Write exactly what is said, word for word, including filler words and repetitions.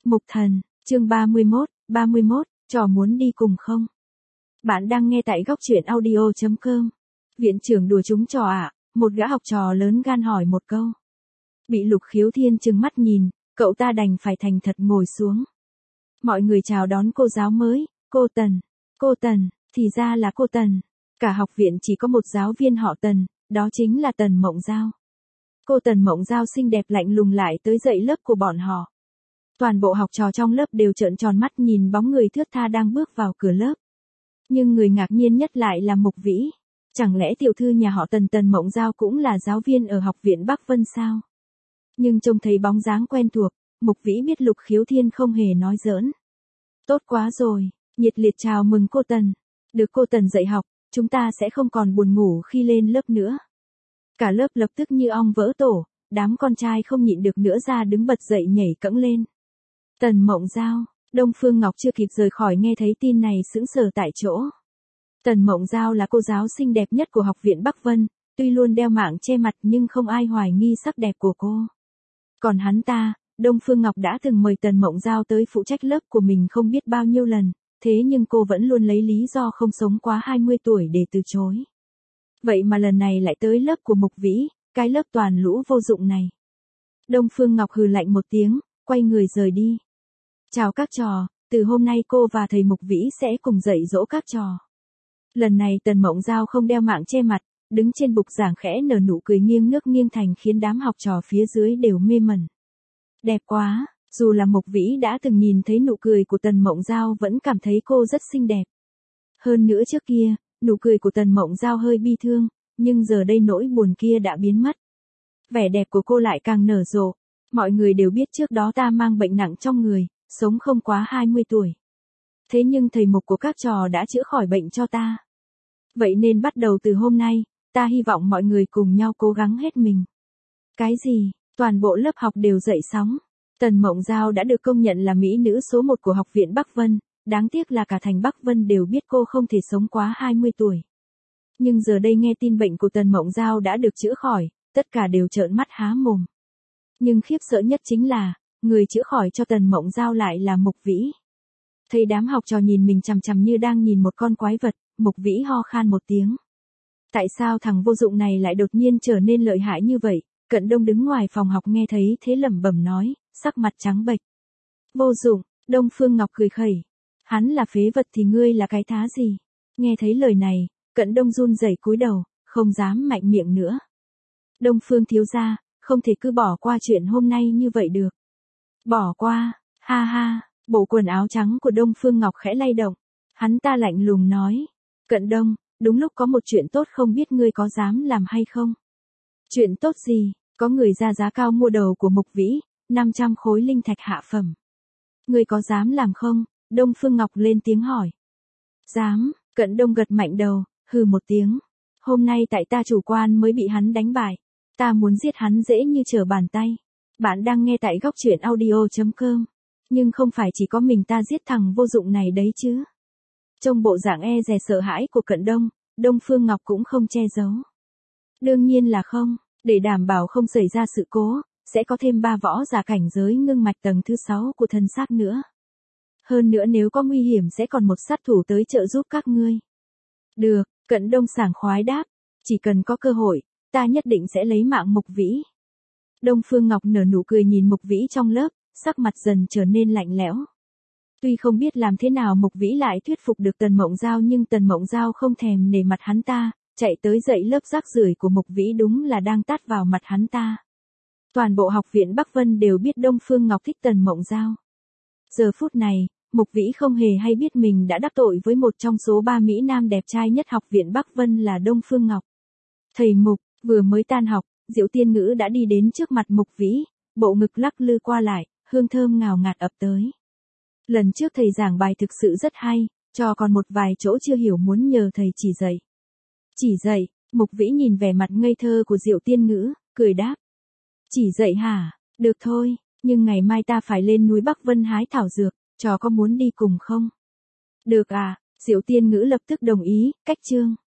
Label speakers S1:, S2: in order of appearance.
S1: Mục Thần, chương ba mươi mốt, ba mươi mốt, trò muốn đi cùng không? Bạn đang nghe tại góc truyện audio chấm com. Viện trưởng đùa chúng trò ạ, à? Một gã học trò lớn gan hỏi một câu. Bị Lục Khiếu Thiên trừng mắt nhìn, cậu ta đành phải thành thật ngồi xuống. Mọi người chào đón cô giáo mới, cô Tần. Cô Tần, thì ra là cô Tần. Cả học viện chỉ có một giáo viên họ Tần, đó chính là Tần Mộng Giao. Cô Tần Mộng Giao xinh đẹp lạnh lùng lại tới dạy lớp của bọn họ. Toàn bộ học trò trong lớp đều trợn tròn mắt nhìn bóng người thướt tha đang bước vào cửa lớp. Nhưng người ngạc nhiên nhất lại là Mục Vĩ. Chẳng lẽ tiểu thư nhà họ Tần Tần Mộng Giao cũng là giáo viên ở học viện Bắc Vân sao? Nhưng trông thấy bóng dáng quen thuộc, Mục Vĩ biết Lục Khiếu Thiên không hề nói giỡn. Tốt quá rồi, nhiệt liệt chào mừng cô Tần. Được cô Tần dạy học, chúng ta sẽ không còn buồn ngủ khi lên lớp nữa. Cả lớp lập tức như ong vỡ tổ, đám con trai không nhịn được nữa ra đứng bật dậy nhảy cẫng lên. Tần Mộng Giao, Đông Phương Ngọc chưa kịp rời khỏi nghe thấy tin này sững sờ tại chỗ. Tần Mộng Giao là cô giáo xinh đẹp nhất của học viện Bắc Vân, tuy luôn đeo mạng che mặt nhưng không ai hoài nghi sắc đẹp của cô. Còn hắn ta, Đông Phương Ngọc đã từng mời Tần Mộng Giao tới phụ trách lớp của mình không biết bao nhiêu lần, thế nhưng cô vẫn luôn lấy lý do không sống quá hai mươi tuổi để từ chối. Vậy mà lần này lại tới lớp của Mục Vĩ, cái lớp toàn lũ vô dụng này. Đông Phương Ngọc hừ lạnh một tiếng, quay người rời đi. Chào các trò, từ hôm nay cô và thầy Mục Vĩ sẽ cùng dạy dỗ các trò. Lần này Tần Mộng Giao không đeo mạng che mặt, đứng trên bục giảng khẽ nở nụ cười nghiêng ngước nghiêng thành khiến đám học trò phía dưới đều mê mẩn. Đẹp quá, dù là Mục Vĩ đã từng nhìn thấy nụ cười của Tần Mộng Giao vẫn cảm thấy cô rất xinh đẹp. Hơn nữa trước kia, nụ cười của Tần Mộng Giao hơi bi thương, nhưng giờ đây nỗi buồn kia đã biến mất. Vẻ đẹp của cô lại càng nở rộ. Mọi người đều biết trước đó ta mang bệnh nặng trong người, sống không quá hai mươi tuổi. Thế nhưng thầy Mục của các trò đã chữa khỏi bệnh cho ta. Vậy nên bắt đầu từ hôm nay, ta hy vọng mọi người cùng nhau cố gắng hết mình. Cái gì? Toàn bộ lớp học đều dậy sóng. Tần Mộng Giao đã được công nhận là mỹ nữ số một của học viện Bắc Vân, đáng tiếc là cả thành Bắc Vân đều biết cô không thể sống quá hai mươi tuổi. Nhưng giờ đây nghe tin bệnh của Tần Mộng Giao đã được chữa khỏi, tất cả đều trợn mắt há mồm. Nhưng khiếp sợ nhất chính là, người chữa khỏi cho Tần Mộng Giao lại là Mục Vĩ. Thấy đám học trò nhìn mình chằm chằm như đang nhìn một con quái vật, Mục Vĩ ho khan một tiếng. Tại sao thằng vô dụng này lại đột nhiên trở nên lợi hại như vậy? Cận Đông đứng ngoài phòng học nghe thấy thế lẩm bẩm nói, sắc mặt trắng bệch. Vô dụng, Đông Phương Ngọc cười khẩy. Hắn là phế vật thì ngươi là cái thá gì? Nghe thấy lời này, Cận Đông run rẩy cúi đầu, không dám mạnh miệng nữa. Đông Phương thiếu gia, không thể cứ bỏ qua chuyện hôm nay như vậy được. Bỏ qua, ha ha, bộ quần áo trắng của Đông Phương Ngọc khẽ lay động. Hắn ta lạnh lùng nói, Cận Đông, đúng lúc có một chuyện tốt không biết ngươi có dám làm hay không? Chuyện tốt gì? Có người ra giá cao mua đầu của Mục Vĩ, năm trăm khối linh thạch hạ phẩm. Ngươi có dám làm không? Đông Phương Ngọc lên tiếng hỏi. Dám, Cận Đông gật mạnh đầu, hừ một tiếng. Hôm nay tại ta chủ quan mới bị hắn đánh bại. Ta muốn giết hắn dễ như trở bàn tay. Bạn đang nghe tại góc truyện audio chấm com. Nhưng không phải chỉ có mình ta giết thằng vô dụng này đấy chứ. Trong bộ dạng e dè sợ hãi của Cận Đông, Đông Phương Ngọc cũng không che giấu. Đương nhiên là không, để đảm bảo không xảy ra sự cố, sẽ có thêm ba võ giả cảnh giới ngưng mạch tầng thứ sáu của thân xác nữa. Hơn nữa nếu có nguy hiểm sẽ còn một sát thủ tới trợ giúp các ngươi. Được, Cận Đông sảng khoái đáp, chỉ cần có cơ hội, ta nhất định sẽ lấy mạng Mục Vĩ. Đông Phương Ngọc nở nụ cười nhìn Mục Vĩ trong lớp, sắc mặt dần trở nên lạnh lẽo. Tuy không biết làm thế nào Mục Vĩ lại thuyết phục được Tần Mộng Giao nhưng Tần Mộng Giao không thèm nể mặt hắn ta, chạy tới dạy lớp rác rưởi của Mục Vĩ đúng là đang tát vào mặt hắn ta. Toàn bộ học viện Bắc Vân đều biết Đông Phương Ngọc thích Tần Mộng Giao. Giờ phút này, Mục Vĩ không hề hay biết mình đã đắc tội với một trong số ba mỹ nam đẹp trai nhất học viện Bắc Vân là Đông Phương Ngọc. Thầy Mục, vừa mới tan học, Diệu Tiên Ngữ đã đi đến trước mặt Mục Vĩ, bộ ngực lắc lư qua lại, hương thơm ngào ngạt ập tới. Lần trước thầy giảng bài thực sự rất hay, cho còn một vài chỗ chưa hiểu muốn nhờ thầy chỉ dạy. Chỉ dạy, Mục Vĩ nhìn vẻ mặt ngây thơ của Diệu Tiên Ngữ, cười đáp. Chỉ dạy hả? Được thôi, nhưng ngày mai ta phải lên núi Bắc Vân hái thảo dược, trò có muốn đi cùng không? Được à, Diệu Tiên Ngữ lập tức đồng ý, cách chương.